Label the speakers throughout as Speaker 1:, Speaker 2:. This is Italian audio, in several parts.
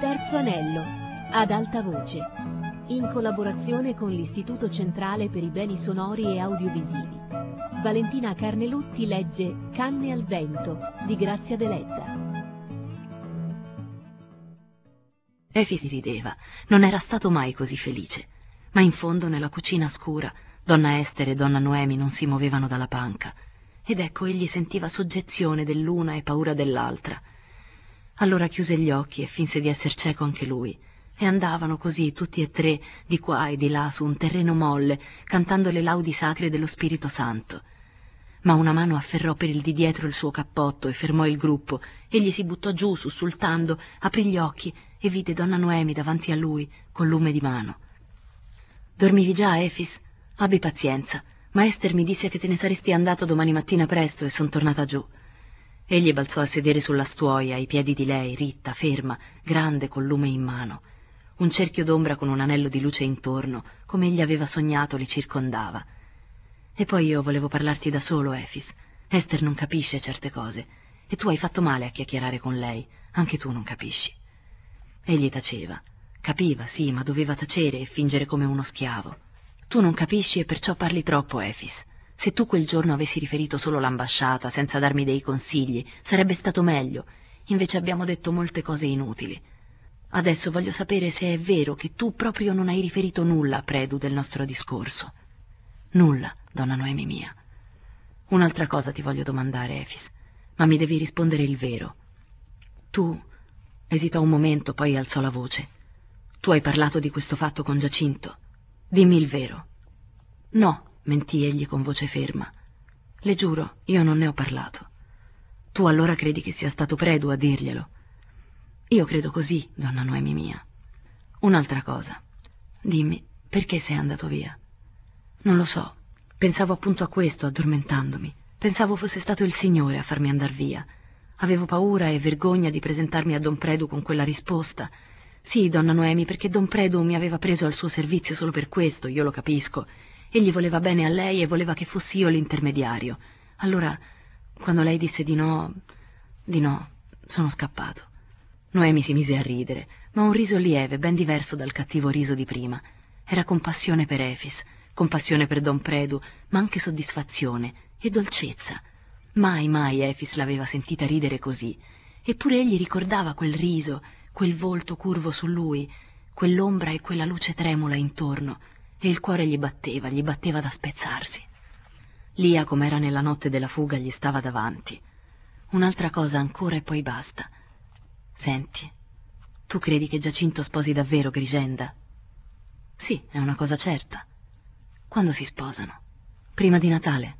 Speaker 1: terzo anello, ad alta voce, in collaborazione con l'Istituto Centrale per i Beni Sonori e Audiovisivi. Valentina Carnelutti legge Canne al vento di Grazia Deledda.
Speaker 2: Efix rideva, non era stato mai così felice, ma in fondo nella cucina scura donna Ester e donna Noemi non si muovevano dalla panca, ed ecco egli sentiva soggezione dell'una e paura dell'altra. Allora chiuse gli occhi e finse di esser cieco anche lui, e andavano così tutti e tre di qua e di là su un terreno molle, cantando le laudi sacre dello Spirito Santo. Ma una mano afferrò per il di dietro il suo cappotto e fermò il gruppo. Egli si buttò giù, sussultando, aprì gli occhi e vide donna Noemi davanti a lui, col lume di mano. «Dormivi già, Efix? Abbi pazienza, ma Ester mi disse che te ne saresti andato domani mattina presto e son tornata giù». Egli balzò a sedere sulla stuoia, ai piedi di lei, ritta, ferma, grande, col lume in mano. Un cerchio d'ombra con un anello di luce intorno, come egli aveva sognato, li circondava. «E poi io volevo parlarti da solo, Efix. Ester non capisce certe cose, e tu hai fatto male a chiacchierare con lei, anche tu non capisci». Egli taceva. Capiva, sì, ma doveva tacere e fingere come uno schiavo. «Tu non capisci e perciò parli troppo, Efix. Se tu quel giorno avessi riferito solo l'ambasciata, senza darmi dei consigli, sarebbe stato meglio. Invece abbiamo detto molte cose inutili. Adesso voglio sapere se è vero che tu proprio non hai riferito nulla a Predu del nostro discorso». «Nulla, donna Noemi mia. Un'altra cosa ti voglio domandare, Efix, ma mi devi rispondere il vero. Tu...» Esitò un momento, poi alzò la voce. «Tu hai parlato di questo fatto con Giacinto? Dimmi il vero». «No», mentì egli con voce ferma. «Le giuro, io non ne ho parlato». «Tu allora credi che sia stato Predu a dirglielo?» «Io credo così, donna Noemi mia». «Un'altra cosa. Dimmi, perché sei andato via?» «Non lo so. Pensavo appunto a questo, addormentandomi. Pensavo fosse stato il Signore a farmi andar via. Avevo paura e vergogna di presentarmi a Don Predu con quella risposta. Sì, donna Noemi, perché Don Predu mi aveva preso al suo servizio solo per questo, io lo capisco. Egli voleva bene a lei e voleva che fossi io l'intermediario. Allora, quando lei disse di no, sono scappato». Noemi si mise a ridere, ma un riso lieve, ben diverso dal cattivo riso di prima. Era compassione per Efix, compassione per Don Predu, ma anche soddisfazione e dolcezza. Mai, mai Efix l'aveva sentita ridere così. Eppure egli ricordava quel riso, quel volto curvo su lui, quell'ombra e quella luce tremula intorno, e il cuore gli batteva da spezzarsi. Lia, com'era nella notte della fuga, gli stava davanti. «Un'altra cosa ancora e poi basta. Senti, tu credi che Giacinto sposi davvero Grigenda?» «Sì, è una cosa certa». «Quando si sposano?» «Prima di Natale».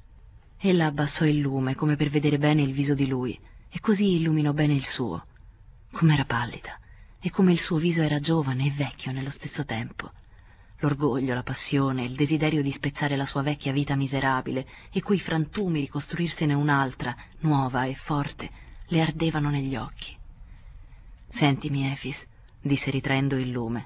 Speaker 2: Ella abbassò il lume come per vedere bene il viso di lui e così illuminò bene il suo. Com'era pallida e come il suo viso era giovane e vecchio nello stesso tempo. L'orgoglio, la passione, il desiderio di spezzare la sua vecchia vita miserabile e quei frantumi ricostruirsene un'altra, nuova e forte, le ardevano negli occhi. «Sentimi, Efix», disse ritraendo il lume.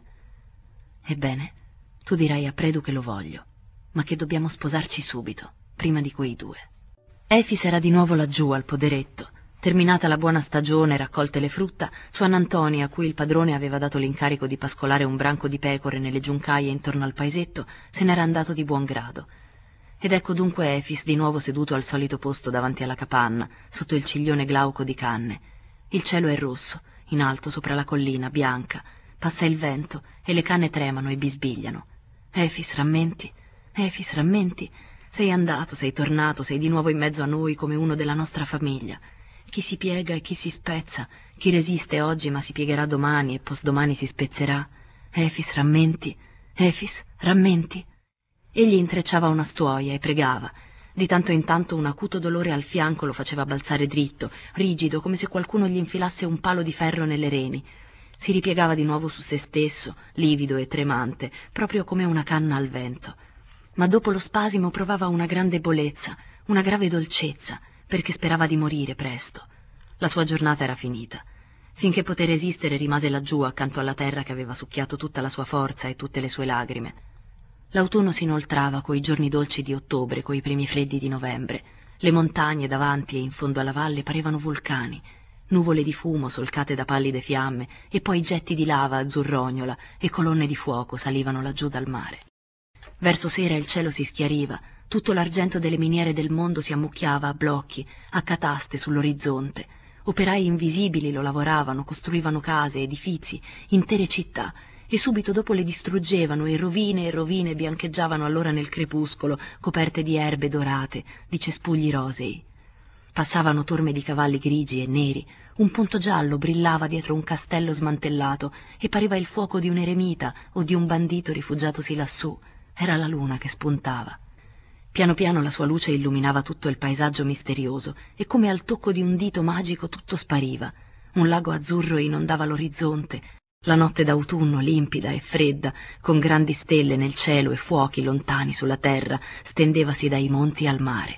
Speaker 2: «Ebbene, tu dirai a Predu che lo voglio, ma che dobbiamo sposarci subito, prima di quei due». Efix era di nuovo laggiù al poderetto. Terminata la buona stagione, raccolte le frutta, Suan'Antoni, a cui il padrone aveva dato l'incarico di pascolare un branco di pecore nelle giuncaie intorno al paesetto, se n'era andato di buon grado. Ed ecco dunque Efix di nuovo seduto al solito posto davanti alla capanna, sotto il ciglione glauco di canne. Il cielo è rosso, in alto sopra la collina, bianca, passa il vento e le canne tremano e bisbigliano. «Efix, rammenti? Efix, rammenti? Sei andato, sei tornato, sei di nuovo in mezzo a noi come uno della nostra famiglia. Chi si piega e chi si spezza, chi resiste oggi ma si piegherà domani e postdomani si spezzerà. Efix, rammenti? Efix, rammenti?» Egli intrecciava una stuoia e pregava. Di tanto in tanto un acuto dolore al fianco lo faceva balzare dritto, rigido, come se qualcuno gli infilasse un palo di ferro nelle reni. Si ripiegava di nuovo su se stesso, livido e tremante, proprio come una canna al vento. Ma dopo lo spasimo provava una grande ebbolezza, una grave dolcezza, perché sperava di morire presto. La sua giornata era finita. Finché poté resistere rimase laggiù accanto alla terra che aveva succhiato tutta la sua forza e tutte le sue lagrime. L'autunno si inoltrava coi giorni dolci di ottobre, coi primi freddi di novembre. Le montagne davanti e in fondo alla valle parevano vulcani. nuvole di fumo solcate da pallide fiamme e poi getti di lava azzurrognola e colonne di fuoco salivano laggiù dal mare. Verso sera il cielo si schiariva, tutto l'argento delle miniere del mondo si ammucchiava a blocchi, a cataste sull'orizzonte. Operai invisibili lo lavoravano, costruivano case, edifizi, intere città, e subito dopo le distruggevano e rovine biancheggiavano allora nel crepuscolo, coperte di erbe dorate, di cespugli rosei. Passavano torme di cavalli grigi e neri, un punto giallo brillava dietro un castello smantellato e pareva il fuoco di un eremita o di un bandito rifugiatosi lassù. Era la luna che spuntava. Piano piano la sua luce illuminava tutto il paesaggio misterioso e come al tocco di un dito magico tutto spariva. Un lago azzurro inondava l'orizzonte, la notte d'autunno limpida e fredda, con grandi stelle nel cielo e fuochi lontani sulla terra, stendevasi dai monti al mare.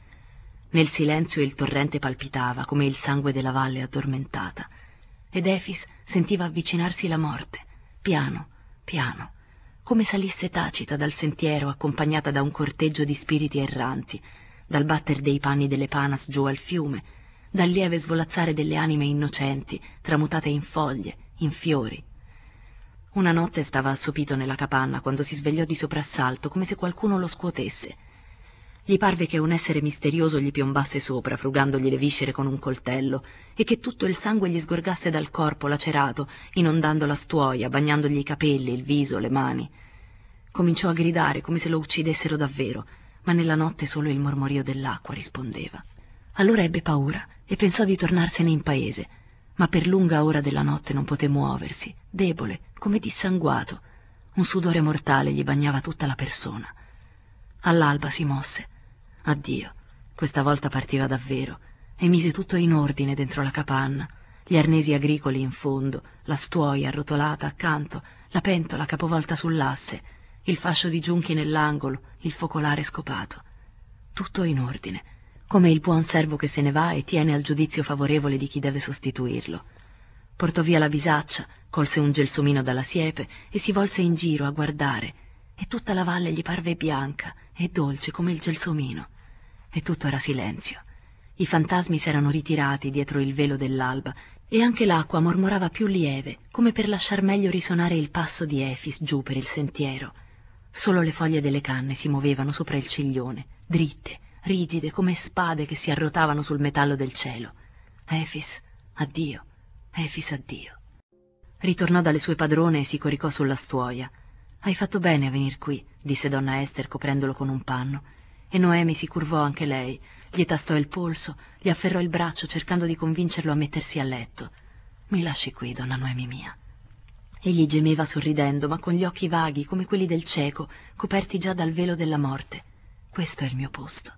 Speaker 2: Nel silenzio il torrente palpitava come il sangue della valle addormentata, ed Efis sentiva avvicinarsi la morte, piano, piano, come salisse tacita dal sentiero accompagnata da un corteggio di spiriti erranti, dal batter dei panni delle panas giù al fiume, dal lieve svolazzare delle anime innocenti, tramutate in foglie, in fiori. Una notte stava assopito nella capanna quando si svegliò di soprassalto, come se qualcuno lo scuotesse. Gli parve che un essere misterioso gli piombasse sopra, frugandogli le viscere con un coltello, e che tutto il sangue gli sgorgasse dal corpo lacerato, inondando la stuoia, bagnandogli i capelli, il viso, le mani. Cominciò a gridare come se lo uccidessero davvero, ma nella notte solo il mormorio dell'acqua rispondeva. Allora ebbe paura e pensò di tornarsene in paese, ma per lunga ora della notte non poté muoversi, debole, come dissanguato. Un sudore mortale gli bagnava tutta la persona. All'alba si mosse. Addio, questa volta partiva davvero, e mise tutto in ordine dentro la capanna, gli arnesi agricoli in fondo, la stuoia arrotolata accanto, la pentola capovolta sull'asse, il fascio di giunchi nell'angolo, il focolare scopato. Tutto in ordine, come il buon servo che se ne va e tiene al giudizio favorevole di chi deve sostituirlo. Portò via la visaccia, colse un gelsomino dalla siepe e si volse in giro a guardare, e tutta la valle gli parve bianca e dolce come il gelsomino. E tutto era silenzio. I fantasmi s'erano ritirati dietro il velo dell'alba e anche l'acqua mormorava più lieve, come per lasciar meglio risonare il passo di Efis giù per il sentiero. Solo le foglie delle canne si muovevano sopra il ciglione, dritte, rigide come spade che si arrotavano sul metallo del cielo. Efis, addio, Efis, addio. Ritornò dalle sue padrone e si coricò sulla stuoia. «Hai fatto bene a venir qui», disse donna Ester coprendolo con un panno, e Noemi si curvò anche lei, gli tastò il polso, gli afferrò il braccio cercando di convincerlo a mettersi a letto. «Mi lasci qui, donna Noemi mia». Egli gemeva sorridendo, ma con gli occhi vaghi come quelli del cieco, coperti già dal velo della morte. «Questo è il mio posto».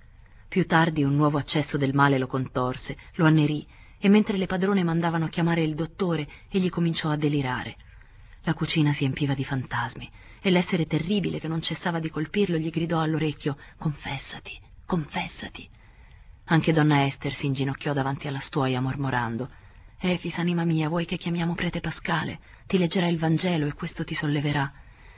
Speaker 2: Più tardi un nuovo accesso del male lo contorse, lo annerì, e mentre le padrone mandavano a chiamare il dottore, egli cominciò a delirare. La cucina si empiva di fantasmi, e l'essere terribile che non cessava di colpirlo gli gridò all'orecchio: «Confessati, confessati». Anche donna Ester si inginocchiò davanti alla stuoia mormorando: «Efis, anima mia, vuoi che chiamiamo prete Pascale? Ti leggerà il Vangelo e questo ti solleverà».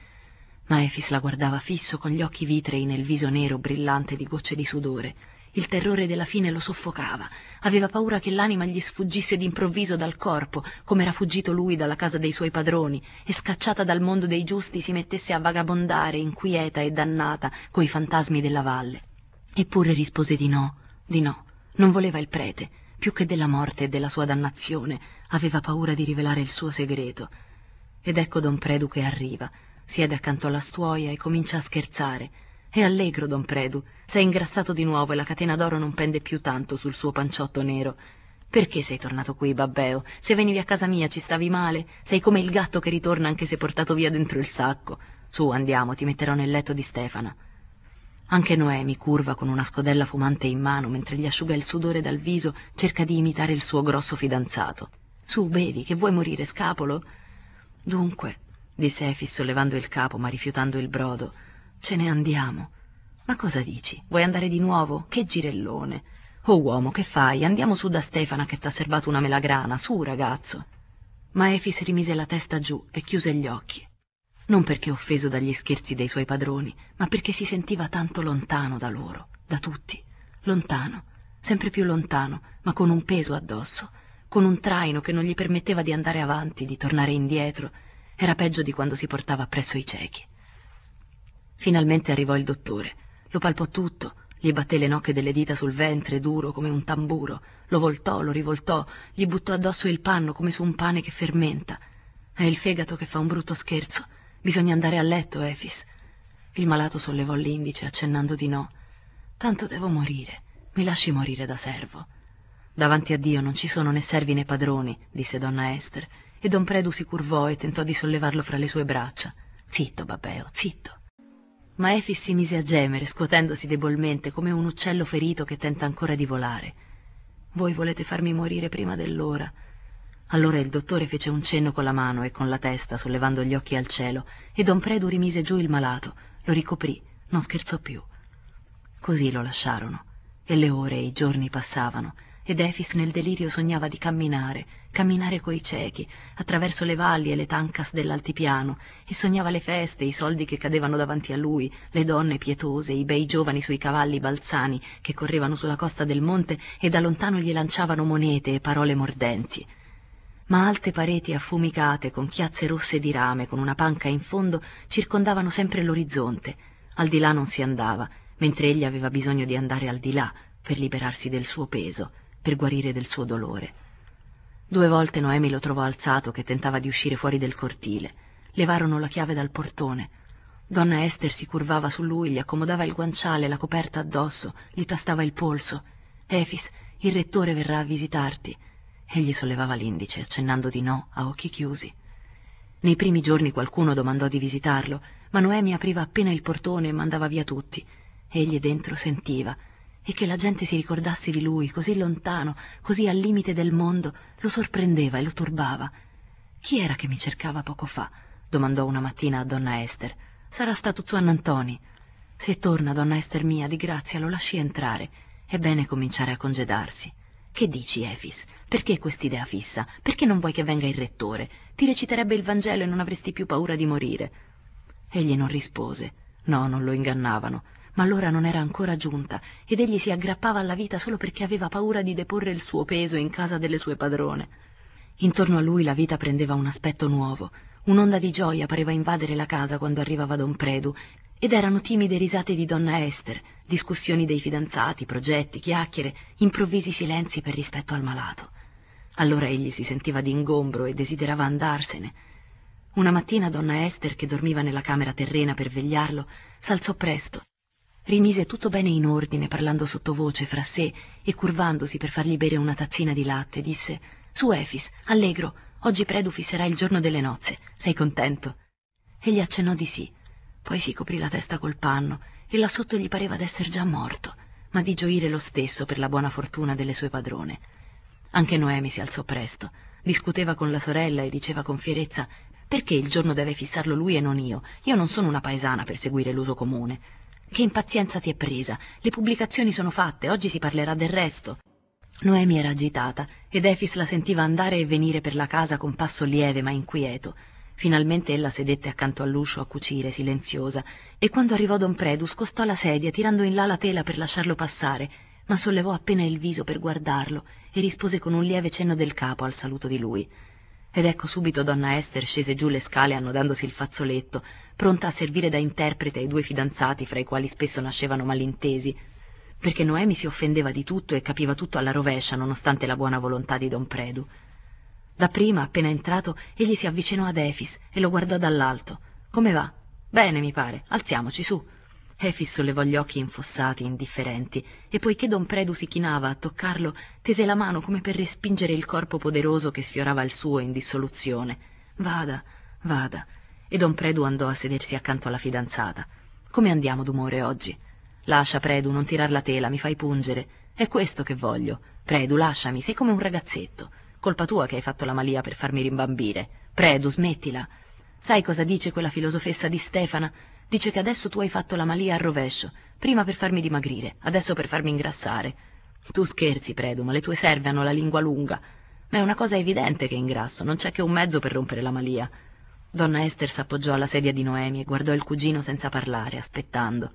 Speaker 2: Ma Efis la guardava fisso con gli occhi vitrei nel viso nero brillante di gocce di sudore. Il terrore della fine lo soffocava, aveva paura che l'anima gli sfuggisse d'improvviso dal corpo, come era fuggito lui dalla casa dei suoi padroni, e scacciata dal mondo dei giusti si mettesse a vagabondare, inquieta e dannata, coi fantasmi della valle. Eppure rispose di no, non voleva il prete, più che della morte e della sua dannazione, aveva paura di rivelare il suo segreto. Ed ecco don Predu che arriva, siede accanto alla stuoia e comincia a scherzare. È allegro don Predu, s'è ingrassato di nuovo e la catena d'oro non pende più tanto sul suo panciotto nero. «Perché sei tornato qui, babbeo? Se venivi a casa mia ci stavi male? Sei come il gatto che ritorna anche se portato via dentro il sacco. Su, andiamo, ti metterò nel letto di Stefana». Anche Noemi, curva con una scodella fumante in mano mentre gli asciuga il sudore dal viso, cerca di imitare il suo grosso fidanzato. «Su, bevi, che vuoi morire, scapolo?» «Dunque», disse Efis sollevando il capo ma rifiutando il brodo, «ce ne andiamo». «Ma cosa dici? Vuoi andare di nuovo? Che girellone! Oh uomo, che fai? Andiamo su da Stefana che t'ha serbato una melagrana, su ragazzo». Ma Efis rimise la testa giù e chiuse gli occhi. Non perché offeso dagli scherzi dei suoi padroni, ma perché si sentiva tanto lontano da loro, da tutti, lontano, sempre più lontano, ma con un peso addosso, con un traino che non gli permetteva di andare avanti, di tornare indietro. Era peggio di quando si portava appresso i ciechi. Finalmente arrivò il dottore, lo palpò tutto, gli batté le nocche delle dita sul ventre, duro come un tamburo, lo voltò, lo rivoltò, gli buttò addosso il panno come su un pane che fermenta. È il fegato che fa un brutto scherzo. Bisogna andare a letto, Efis. Il malato sollevò l'indice, accennando di no. Tanto devo morire, mi lasci morire da servo. Davanti a Dio non ci sono né servi né padroni, disse donna Ester, e don Predu si curvò e tentò di sollevarlo fra le sue braccia. Zitto, Babbeo, zitto. Ma Efis si mise a gemere, scuotendosi debolmente, come un uccello ferito che tenta ancora di volare. Voi volete farmi morire prima dell'ora. Allora il dottore fece un cenno con la mano e con la testa, sollevando gli occhi al cielo, e don Predu rimise giù il malato, lo ricoprì, non scherzò più. Così lo lasciarono, e le ore e i giorni passavano, ed Efis nel delirio sognava di camminare coi ciechi, attraverso le valli e le tancas dell'altipiano, e sognava le feste, i soldi che cadevano davanti a lui, le donne pietose, i bei giovani sui cavalli balzani che correvano sulla costa del monte e da lontano gli lanciavano monete e parole mordenti. Ma alte pareti affumicate, con chiazze rosse di rame, con una panca in fondo, circondavano sempre l'orizzonte. Al di là non si andava, mentre egli aveva bisogno di andare al di là, per liberarsi del suo peso, per guarire del suo dolore. 2 volte Noemi lo trovò alzato che tentava di uscire fuori del cortile. Levarono la chiave dal portone. Donna Ester si curvava su lui, gli accomodava il guanciale, la coperta addosso, gli tastava il polso. Efis, il rettore verrà a visitarti. Egli sollevava l'indice, accennando di no, a occhi chiusi. Nei primi giorni qualcuno domandò di visitarlo, ma Noemi apriva appena il portone e mandava via tutti. Egli dentro sentiva, e che la gente si ricordasse di lui, così lontano, così al limite del mondo, lo sorprendeva e lo turbava. «Chi era che mi cercava poco fa?» domandò una mattina a donna Ester. «Sarà stato Zuannantoni. Se torna, donna Ester mia, di grazia lo lasci entrare. È bene cominciare a congedarsi. Che dici, Efis? Perché quest'idea fissa? Perché non vuoi che venga il rettore? Ti reciterebbe il Vangelo e non avresti più paura di morire». Egli non rispose. No, non lo ingannavano. Ma l'ora non era ancora giunta, ed egli si aggrappava alla vita solo perché aveva paura di deporre il suo peso in casa delle sue padrone. Intorno a lui la vita prendeva un aspetto nuovo. Un'onda di gioia pareva invadere la casa quando arrivava don Predu, ed erano timide risate di donna Ester, discussioni dei fidanzati, progetti, chiacchiere, improvvisi silenzi per rispetto al malato. Allora egli si sentiva d'ingombro e desiderava andarsene. Una mattina donna Ester, che dormiva nella camera terrena per vegliarlo, s'alzò presto. Rimise tutto bene in ordine, parlando sottovoce fra sé e curvandosi per fargli bere una tazzina di latte, disse: «Su, Efis, allegro, oggi Predu fisserà il giorno delle nozze. Sei contento?» Egli accennò di sì. Poi si coprì la testa col panno e là sotto gli pareva d'esser già morto, ma di gioire lo stesso per la buona fortuna delle sue padrone. Anche Noemi si alzò presto, discuteva con la sorella e diceva con fierezza: «Perché il giorno deve fissarlo lui e non io? Io non sono una paesana per seguire l'uso comune. Che impazienza ti è presa? Le pubblicazioni sono fatte, oggi si parlerà del resto». Noemi era agitata ed Efis la sentiva andare e venire per la casa con passo lieve ma inquieto. Finalmente ella sedette accanto all'uscio a cucire, silenziosa, e quando arrivò don Predu scostò la sedia tirando in là la tela per lasciarlo passare, ma sollevò appena il viso per guardarlo e rispose con un lieve cenno del capo al saluto di lui. Ed ecco subito donna Ester scese giù le scale annodandosi il fazzoletto, pronta a servire da interprete ai 2 fidanzati fra i quali spesso nascevano malintesi, perché Noemi si offendeva di tutto e capiva tutto alla rovescia nonostante la buona volontà di don Predu. Dapprima, appena entrato, egli si avvicinò ad Efis e lo guardò dall'alto. «Come va?» «Bene, mi pare. Alziamoci, su». Efis sollevò gli occhi infossati, indifferenti, e poiché don Predu si chinava a toccarlo, tese la mano come per respingere il corpo poderoso che sfiorava il suo in dissoluzione. «Vada, vada». E don Predu andò a sedersi accanto alla fidanzata. «Come andiamo d'umore oggi?» «Lascia, Predu, non tirar la tela, mi fai pungere. È questo che voglio. Predu, lasciami, sei come un ragazzetto. Colpa tua che hai fatto la malia per farmi rimbambire. Predu, smettila. Sai cosa dice quella filosofessa di Stefana? Dice che adesso tu hai fatto la malia al rovescio, prima per farmi dimagrire, adesso per farmi ingrassare. Tu scherzi, Predu, ma le tue serve hanno la lingua lunga. Ma è una cosa evidente che ingrasso, non c'è che un mezzo per rompere la malia». Donna Ester s'appoggiò alla sedia di Noemi e guardò il cugino senza parlare, aspettando.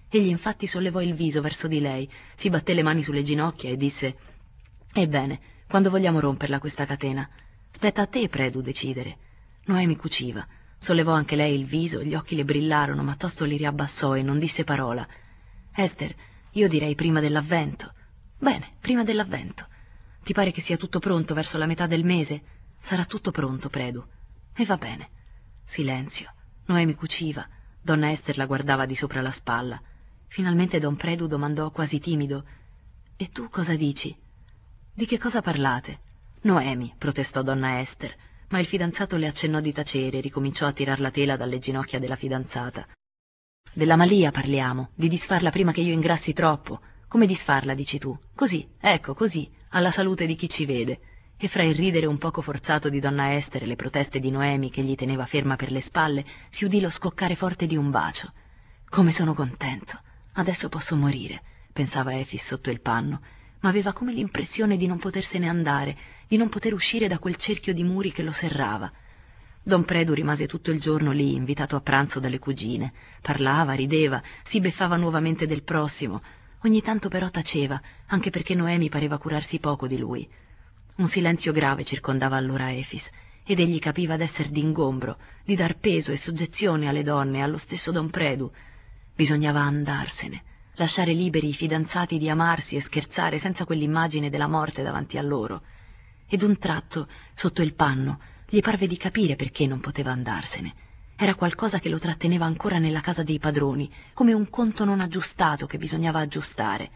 Speaker 2: Egli infatti sollevò il viso verso di lei, si batté le mani sulle ginocchia e disse: «Ebbene, quando vogliamo romperla questa catena? Spetta a te, Predu, decidere». Noemi cuciva. Sollevò anche lei il viso, gli occhi le brillarono, ma tosto li riabbassò e non disse parola. «Ester, io direi prima dell'avvento». «Bene, prima dell'avvento. Ti pare che sia tutto pronto verso la metà del mese?» «Sarà tutto pronto, Predu». «E va bene». Silenzio. Noemi cuciva. Donna Ester la guardava di sopra la spalla. Finalmente don Predu domandò quasi timido: «E tu cosa dici?» «Di che cosa parlate?» «Noemi», protestò donna Ester, ma il fidanzato le accennò di tacere e ricominciò a tirar la tela dalle ginocchia della fidanzata. «Della Malia parliamo, di disfarla prima che io ingrassi troppo. Come disfarla, dici tu? Così, ecco, così, alla salute di chi ci vede». E fra il ridere un poco forzato di donna Ester e le proteste di Noemi che gli teneva ferma per le spalle, si udì lo scoccare forte di un bacio. «Come sono contento! Adesso posso morire», pensava Efix sotto il panno, ma aveva come l'impressione di non potersene andare, di non poter uscire da quel cerchio di muri che lo serrava. Don Predu rimase tutto il giorno lì, invitato a pranzo dalle cugine. Parlava, rideva, si beffava nuovamente del prossimo. Ogni tanto però taceva, anche perché Noemi pareva curarsi poco di lui. Un silenzio grave circondava allora Efix, ed egli capiva d'esser d'ingombro, di dar peso e soggezione alle donne e allo stesso Don Predu. Bisognava andarsene, lasciare liberi i fidanzati di amarsi e scherzare senza quell'immagine della morte davanti a loro. E d'un tratto, sotto il panno, gli parve di capire perché non poteva andarsene. Era qualcosa che lo tratteneva ancora nella casa dei padroni, come un conto non aggiustato che bisognava aggiustare.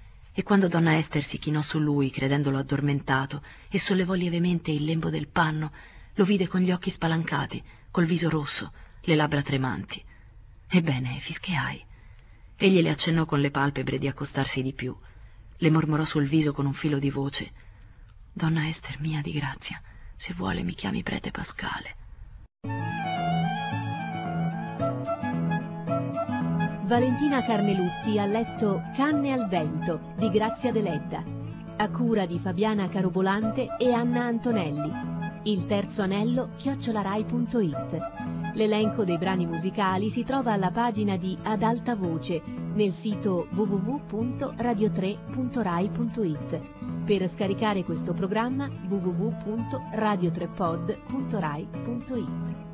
Speaker 2: E quando donna Ester si chinò su lui, credendolo addormentato, e sollevò lievemente il lembo del panno, lo vide con gli occhi spalancati, col viso rosso, le labbra tremanti. «Ebbene, Efix, che hai?» Egli le accennò con le palpebre di accostarsi di più. Le mormorò sul viso con un filo di voce: «Donna Ester mia di grazia, se vuole mi chiami prete Pascale».
Speaker 1: Valentina Carnelutti ha letto Canne al vento di Grazia Deledda, a cura di Fabiana Carobolante e Anna Antonelli. Il terzo anello @rai.it. L'elenco dei brani musicali si trova alla pagina di Ad alta voce nel sito www.radio3.rai.it. Per scaricare questo programma www.radio3pod.rai.it.